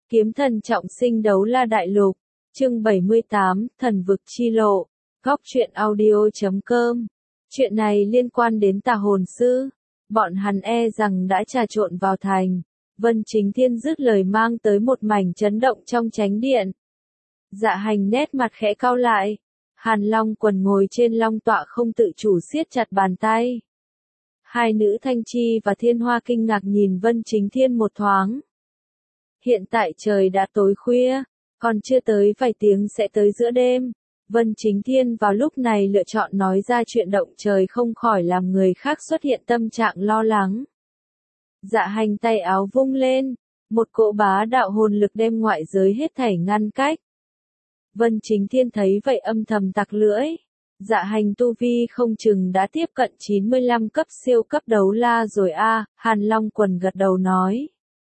Kiếm thần trọng sinh đấu la đại lục, chương 78, thần vực chi lộ, góc truyện audio.com. Chuyện này liên quan đến tà hồn sư, bọn hắn e rằng đã trà trộn vào thành. Vân Chính Thiên dứt lời mang tới một mảnh chấn động trong chánh điện. Dạ Hành nét mặt khẽ cau lại, Hàn Long Quần ngồi trên long tọa không tự chủ siết chặt bàn tay. Hai nữ Thanh Chi và Thiên Hoa kinh ngạc nhìn Vân Chính Thiên một thoáng. Hiện tại trời đã tối khuya, còn chưa tới vài tiếng sẽ tới giữa đêm. Vân Chính Thiên vào lúc này lựa chọn nói ra chuyện động trời không khỏi làm người khác xuất hiện tâm trạng lo lắng. Dạ Hành tay áo vung lên, một cỗ bá đạo hồn lực đem ngoại giới hết thảy ngăn cách. Vân Chính Thiên thấy vậy âm thầm tặc lưỡi. Dạ Hành tu vi không chừng đã tiếp cận 95 cấp siêu cấp đấu la rồi a. Hàn Long Quần gật đầu nói.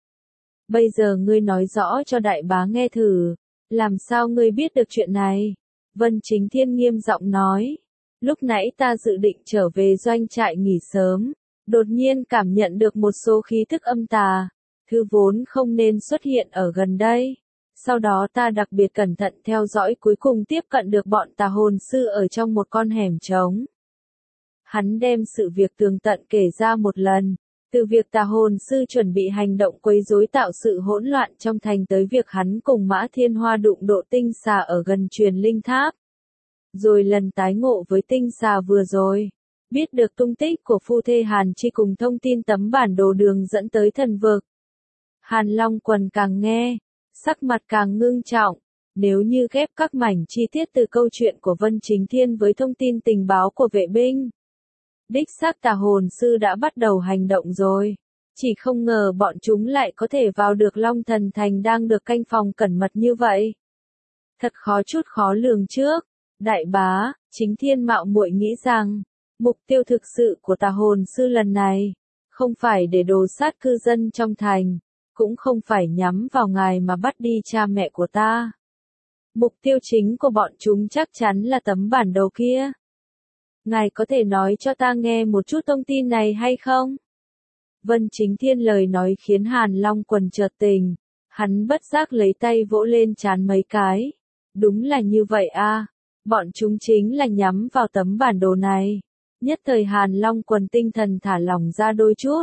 Bây giờ ngươi nói rõ cho đại bá nghe thử, làm sao ngươi biết được chuyện này? Vân Chính Thiên nghiêm giọng nói. Lúc nãy ta dự định trở về doanh trại nghỉ sớm, đột nhiên cảm nhận được một số khí thức âm tà, thứ vốn không nên xuất hiện ở gần đây. Sau đó ta đặc biệt cẩn thận theo dõi cuối cùng tiếp cận được bọn tà hồn sư ở trong một con hẻm trống. Hắn đem sự việc tường tận kể ra một lần, từ việc tà hồn sư chuẩn bị hành động quấy rối tạo sự hỗn loạn trong thành tới việc hắn cùng Mã Thiên Hoa đụng độ tinh xà ở gần truyền linh tháp. Rồi lần tái ngộ với tinh xà vừa rồi, biết được tung tích của phu thê Hàn Chi cùng thông tin tấm bản đồ đường dẫn tới thần vực. Hàn Long Quần càng nghe, sắc mặt càng ngưng trọng, nếu như ghép các mảnh chi tiết từ câu chuyện của Vân Chính Thiên với thông tin tình báo của vệ binh. Đích xác tà hồn sư đã bắt đầu hành động rồi, chỉ không ngờ bọn chúng lại có thể vào được Long Thần Thành đang được canh phòng cẩn mật như vậy. Thật khó lường trước, đại bá, Chính Thiên mạo muội nghĩ rằng, mục tiêu thực sự của tà hồn sư lần này, không phải để đồ sát cư dân trong thành, cũng không phải nhắm vào ngài mà bắt đi cha mẹ của ta. Mục tiêu chính của bọn chúng chắc chắn là tấm bản đồ kia. Ngài có thể nói cho ta nghe một chút thông tin này hay không? Vân Chính Thiên lời nói khiến Hàn Long Quần chợt tình, hắn bất giác lấy tay vỗ lên trán mấy cái. Đúng là như vậy a, bọn chúng chính là nhắm vào tấm bản đồ này. Nhất thời Hàn Long Quần tinh thần thả lỏng ra đôi chút.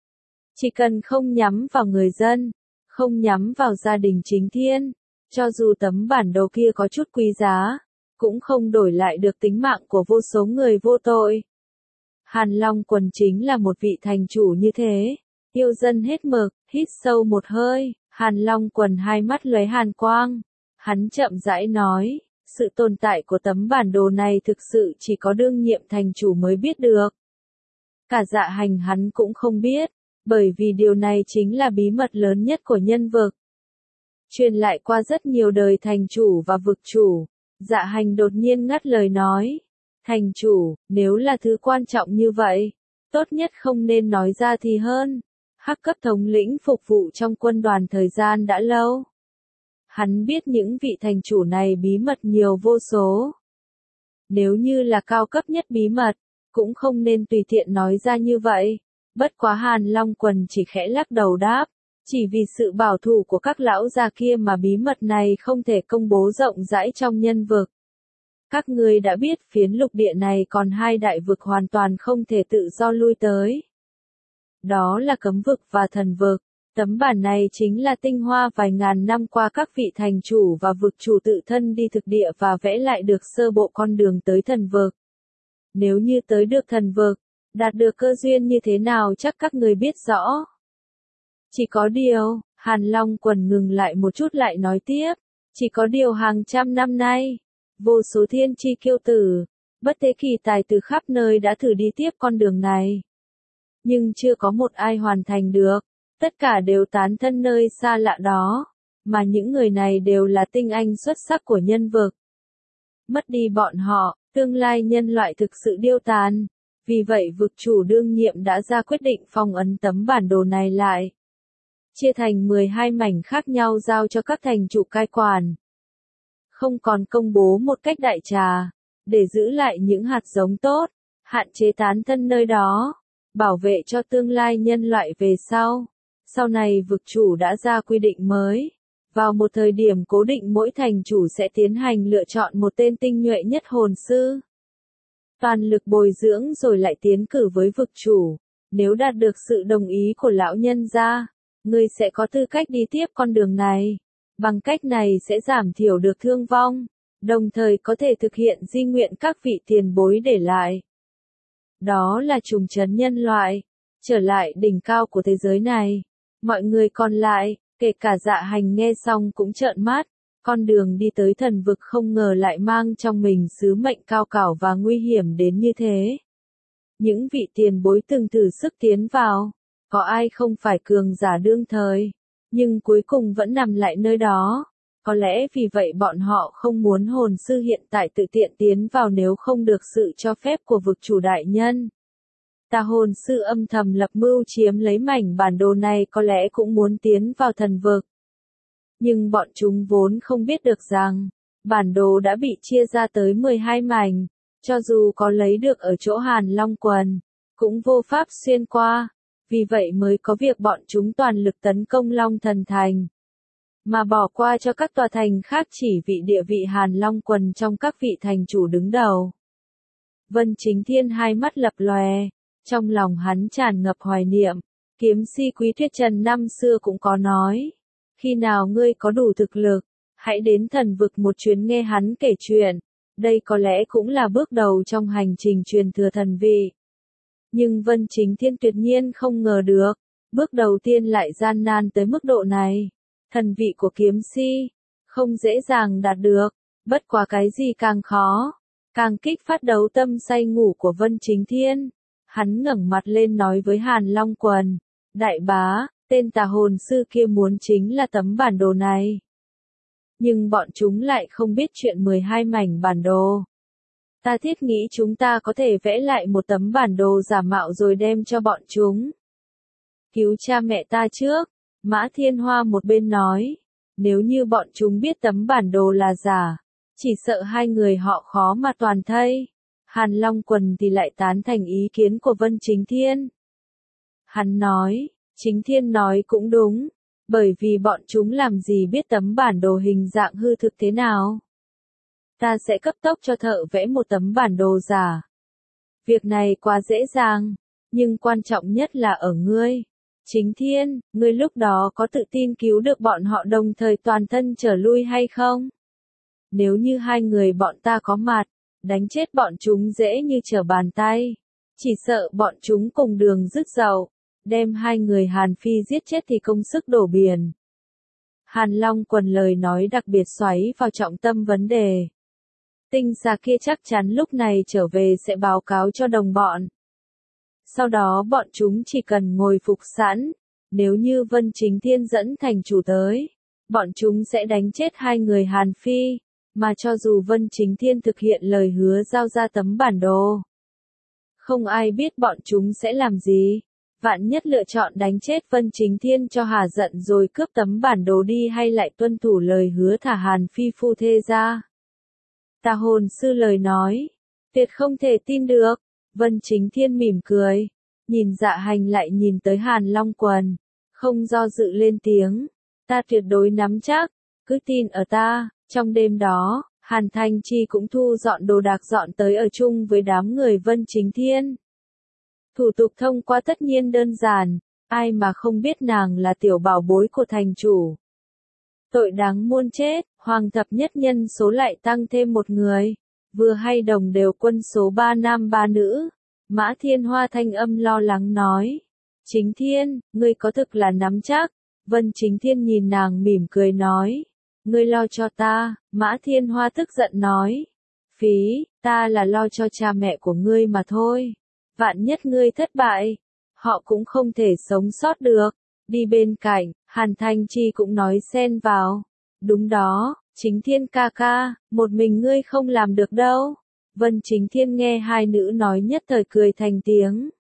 Chỉ cần không nhắm vào người dân, không nhắm vào gia đình Chính Thiên, cho dù tấm bản đồ kia có chút quý giá, cũng không đổi lại được tính mạng của vô số người vô tội. Hàn Long Quần chính là một vị thành chủ như thế, yêu dân hết mực, hít sâu một hơi, Hàn Long Quần hai mắt lóe hàn quang, hắn chậm rãi nói, sự tồn tại của tấm bản đồ này thực sự chỉ có đương nhiệm thành chủ mới biết được. Cả Dạ Hành hắn cũng không biết, bởi vì điều này chính là bí mật lớn nhất của nhân vực. Truyền lại qua rất nhiều đời thành chủ và vực chủ. Dạ Hành đột nhiên ngắt lời nói. Thành chủ, nếu là thứ quan trọng như vậy, tốt nhất không nên nói ra thì hơn. Hắc cấp thống lĩnh phục vụ trong quân đoàn thời gian đã lâu. Hắn biết những vị thành chủ này bí mật nhiều vô số. Nếu như là cao cấp nhất bí mật, cũng không nên tùy tiện nói ra như vậy. Bất quá Hàn Long Quần chỉ khẽ lắc đầu đáp. Chỉ vì sự bảo thủ của các lão già kia mà bí mật này không thể công bố rộng rãi trong nhân vực. Các ngươi đã biết phiến lục địa này còn hai đại vực hoàn toàn không thể tự do lui tới. Đó là cấm vực và thần vực. Tấm bản này chính là tinh hoa vài ngàn năm qua các vị thành chủ và vực chủ tự thân đi thực địa và vẽ lại được sơ bộ con đường tới thần vực. Nếu như tới được thần vực, đạt được cơ duyên như thế nào chắc các người biết rõ. Chỉ có điều, Hàn Long Quần ngừng lại một chút lại nói tiếp, chỉ có điều hàng trăm năm nay, vô số thiên chi kiêu tử, bất thế kỳ tài từ khắp nơi đã thử đi tiếp con đường này. Nhưng chưa có một ai hoàn thành được, tất cả đều tán thân nơi xa lạ đó, mà những người này đều là tinh anh xuất sắc của nhân vực. Mất đi bọn họ, tương lai nhân loại thực sự điêu tàn, vì vậy vực chủ đương nhiệm đã ra quyết định phong ấn tấm bản đồ này lại. Chia thành 12 mảnh khác nhau giao cho các thành chủ cai quản. Không còn công bố một cách đại trà, để giữ lại những hạt giống tốt, hạn chế tán thân nơi đó, bảo vệ cho tương lai nhân loại về sau. Sau này vực chủ đã ra quy định mới, Vào một thời điểm cố định mỗi thành chủ sẽ tiến hành lựa chọn một tên tinh nhuệ nhất hồn sư. Toàn lực bồi dưỡng rồi lại tiến cử với vực chủ. Nếu đạt được sự đồng ý của lão nhân gia, ngươi sẽ có tư cách đi tiếp con đường này. Bằng cách này sẽ giảm thiểu được thương vong, đồng thời có thể thực hiện di nguyện các vị tiền bối để lại. Đó là trùng trấn nhân loại, trở lại đỉnh cao của thế giới này. Mọi người còn lại, kể cả Dạ Hành nghe xong cũng trợn mắt, con đường đi tới thần vực không ngờ lại mang trong mình sứ mệnh cao cả và nguy hiểm đến như thế. Những vị tiền bối từng thử sức tiến vào, có ai không phải cường giả đương thời, nhưng cuối cùng vẫn nằm lại nơi đó. Có lẽ vì vậy bọn họ không muốn hồn sư hiện tại tự tiện tiến vào nếu không được sự cho phép của vực chủ đại nhân. Tà hồn sư âm thầm lập mưu chiếm lấy mảnh bản đồ này có lẽ cũng muốn tiến vào thần vực. Nhưng bọn chúng vốn không biết được rằng, bản đồ đã bị chia ra tới 12 mảnh, cho dù có lấy được ở chỗ Hàn Long Quần, cũng vô pháp xuyên qua, vì vậy mới có việc bọn chúng toàn lực tấn công Long Thần Thành. Mà bỏ qua cho các tòa thành khác chỉ vị địa vị Hàn Long Quần trong các vị thành chủ đứng đầu. Vân Chính Thiên hai mắt lập lòe, trong lòng hắn tràn ngập hoài niệm, kiếm si Quý Tuyết Trần năm xưa cũng có nói. Khi nào ngươi có đủ thực lực, hãy đến thần vực một chuyến nghe hắn kể chuyện. Đây có lẽ cũng là bước đầu trong hành trình truyền thừa thần vị. Nhưng Vân Chính Thiên tuyệt nhiên không ngờ được, bước đầu tiên lại gian nan tới mức độ này. Thần vị của kiếm si, không dễ dàng đạt được, bất quá cái gì càng khó, càng kích phát đấu tâm say ngủ của Vân Chính Thiên. Hắn ngẩng mặt lên nói với Hàn Long Quần, đại bá, tên tà hồn sư kia muốn chính là tấm bản đồ này. Nhưng bọn chúng lại không biết chuyện 12 mảnh bản đồ. Ta thiết nghĩ chúng ta có thể vẽ lại một tấm bản đồ giả mạo rồi đem cho bọn chúng. Cứu cha mẹ ta trước, Mã Thiên Hoa một bên nói, nếu như bọn chúng biết tấm bản đồ là giả, chỉ sợ hai người họ khó mà toàn thây. Hàn Long Quần thì lại tán thành ý kiến của Vân Chính Thiên. Hắn nói, Chính Thiên nói cũng đúng, bởi vì bọn chúng làm gì biết tấm bản đồ hình dạng hư thực thế nào. Ta sẽ cấp tốc cho thợ vẽ một tấm bản đồ giả. Việc này quá dễ dàng, nhưng quan trọng nhất là ở ngươi. Chính Thiên, ngươi lúc đó có tự tin cứu được bọn họ đồng thời toàn thân trở lui hay không? Nếu như hai người bọn ta có mặt, đánh chết bọn chúng dễ như trở bàn tay. Chỉ sợ bọn chúng cùng đường rứt dậu, đem hai người Hàn Phi giết chết thì công sức đổ biển. Hàn Long Quần lời nói đặc biệt xoáy vào trọng tâm vấn đề. Tinh xà kia chắc chắn lúc này trở về sẽ báo cáo cho đồng bọn. Sau đó bọn chúng chỉ cần ngồi phục sẵn, nếu như Vân Chính Thiên dẫn thành chủ tới, bọn chúng sẽ đánh chết hai người Hàn Phi, mà cho dù Vân Chính Thiên thực hiện lời hứa giao ra tấm bản đồ. Không ai biết bọn chúng sẽ làm gì, vạn nhất lựa chọn đánh chết Vân Chính Thiên cho hà giận rồi cướp tấm bản đồ đi hay lại tuân thủ lời hứa thả Hàn Phi phu thê ra. Tà hồn sư lời nói, tuyệt không thể tin được. Vân Chính Thiên mỉm cười, nhìn Dạ Hành lại nhìn tới Hàn Long Quần, không do dự lên tiếng, ta tuyệt đối nắm chắc, cứ tin ở ta. Trong đêm đó, Hàn Thanh Chi cũng thu dọn đồ đạc dọn tới ở chung với đám người Vân Chính Thiên. Thủ tục thông qua tất nhiên đơn giản, ai mà không biết nàng là tiểu bảo bối của thành chủ. Tội đáng muôn chết, hoàng thập nhất nhân số lại tăng thêm một người, vừa hay đồng đều quân số 3 nam 3 nữ. Mã Thiên Hoa thanh âm lo lắng nói, Chính Thiên, ngươi có thực là nắm chắc? Vân Chính Thiên nhìn nàng mỉm cười nói, ngươi lo cho ta. Mã Thiên Hoa tức giận nói, phí, ta là lo cho cha mẹ của ngươi mà thôi. Vạn nhất ngươi thất bại, họ cũng không thể sống sót được. Đi bên cạnh, Hàn Thanh Chi cũng nói xen vào, đúng đó, Chính Thiên ca ca, một mình ngươi không làm được đâu. Vân Chính Thiên nghe hai nữ nói nhất thời cười thành tiếng.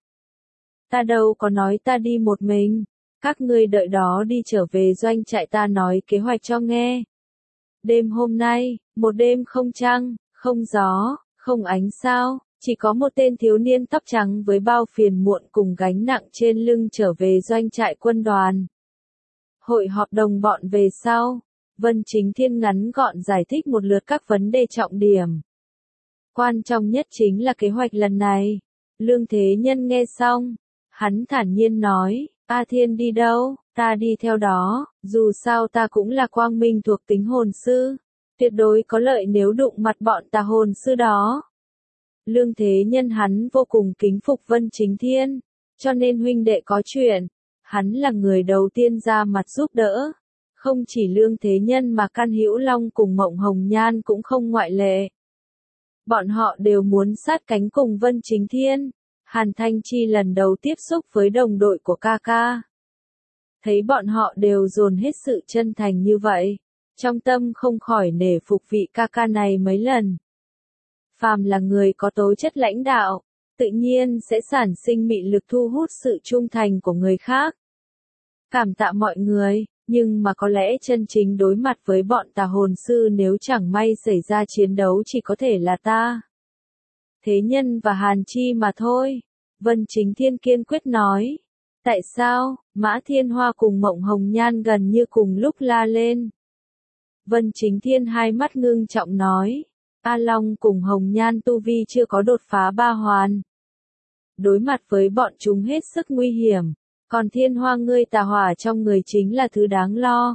Ta đâu có nói ta đi một mình, các ngươi đợi đó đi trở về doanh trại ta nói kế hoạch cho nghe. Đêm hôm nay, một đêm không trăng, không gió, không ánh sao, chỉ có một tên thiếu niên tóc trắng với bao phiền muộn cùng gánh nặng trên lưng trở về doanh trại quân đoàn. Hội họp đồng bọn về sau, Vân Chính Thiên ngắn gọn giải thích một lượt các vấn đề trọng điểm. Quan trọng nhất chính là kế hoạch lần này. Lương Thế Nhân nghe xong, hắn thản nhiên nói, A Thiên đi đâu, ta đi theo đó, dù sao ta cũng là quang minh thuộc tính hồn sư, tuyệt đối có lợi nếu đụng mặt bọn tà hồn sư đó. Lương Thế Nhân hắn vô cùng kính phục Vân Chính Thiên, cho nên huynh đệ có chuyện, hắn là người đầu tiên ra mặt giúp đỡ. Không chỉ Lương Thế Nhân mà Can Hữu Long cùng Mộng Hồng Nhan cũng không ngoại lệ. Bọn họ đều muốn sát cánh cùng Vân Chính Thiên. Hàn Thanh Chi lần đầu tiếp xúc với đồng đội của ca ca. Thấy bọn họ đều dồn hết sự chân thành như vậy, trong tâm không khỏi nể phục vị ca ca này mấy lần. Phàm là người có tố chất lãnh đạo, tự nhiên sẽ sản sinh mị lực thu hút sự trung thành của người khác. Cảm tạ mọi người, nhưng mà có lẽ chân chính đối mặt với bọn tà hồn sư nếu chẳng may xảy ra chiến đấu chỉ có thể là ta. Thế Nhân và Hàn Chi mà thôi. Vân Chính Thiên kiên quyết nói. Tại sao? Mã Thiên Hoa cùng Mộng Hồng Nhan gần như cùng lúc la lên. Vân Chính Thiên hai mắt ngưng trọng nói. A Long cùng Hồng Nhan tu vi chưa có đột phá ba hoàn. Đối mặt với bọn chúng hết sức nguy hiểm. Còn Thiên Hoa ngươi tà hỏa trong người chính là thứ đáng lo.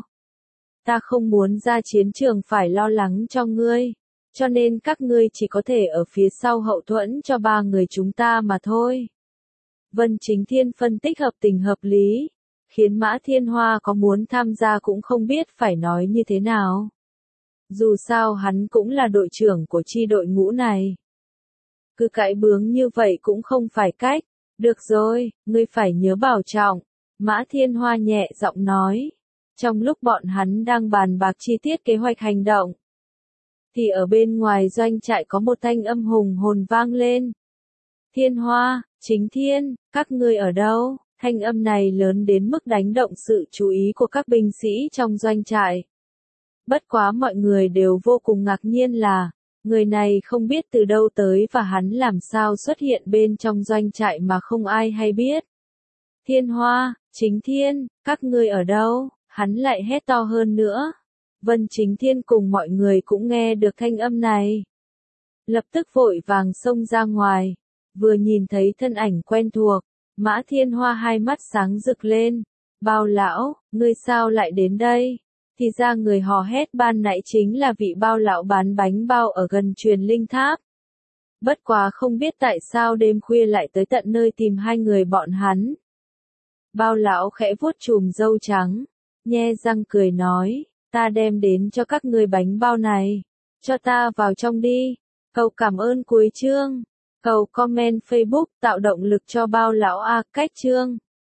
Ta không muốn ra chiến trường phải lo lắng cho ngươi. Cho nên các ngươi chỉ có thể ở phía sau hậu thuẫn cho ba người chúng ta mà thôi. Vân Chính Thiên phân tích hợp tình hợp lý, khiến Mã Thiên Hoa có muốn tham gia cũng không biết phải nói như thế nào. Dù sao hắn cũng là đội trưởng của chi đội ngũ này. Cứ cãi bướng như vậy cũng không phải cách. Được rồi, ngươi phải nhớ bảo trọng. Mã Thiên Hoa nhẹ giọng nói. Trong lúc bọn hắn đang bàn bạc chi tiết kế hoạch hành động, thì ở bên ngoài doanh trại có một thanh âm hùng hồn vang lên. Thiên Hoa, Chính Thiên, các ngươi ở đâu? Thanh âm này lớn đến mức đánh động sự chú ý của các binh sĩ trong doanh trại. Bất quá mọi người đều vô cùng ngạc nhiên là, người này không biết từ đâu tới và hắn làm sao xuất hiện bên trong doanh trại mà không ai hay biết. Thiên Hoa, Chính Thiên, các ngươi ở đâu? Hắn lại hét to hơn nữa. Vân Chính Thiên cùng mọi người cũng nghe được thanh âm này. Lập tức vội vàng xông ra ngoài. Vừa nhìn thấy thân ảnh quen thuộc, Mã Thiên Hoa hai mắt sáng rực lên. Bao lão, ngươi sao lại đến đây? Thì ra người hò hét ban nãy chính là vị bao lão bán bánh bao ở gần Truyền Linh Tháp. Bất quá không biết tại sao đêm khuya lại tới tận nơi tìm hai người bọn hắn. Bao lão khẽ vuốt chùm râu trắng, nhe răng cười nói, ta đem đến cho các ngươi bánh bao này, cho ta vào trong đi. Cầu cảm ơn cuối chương. Cầu comment Facebook tạo động lực cho bao lão A cách chương.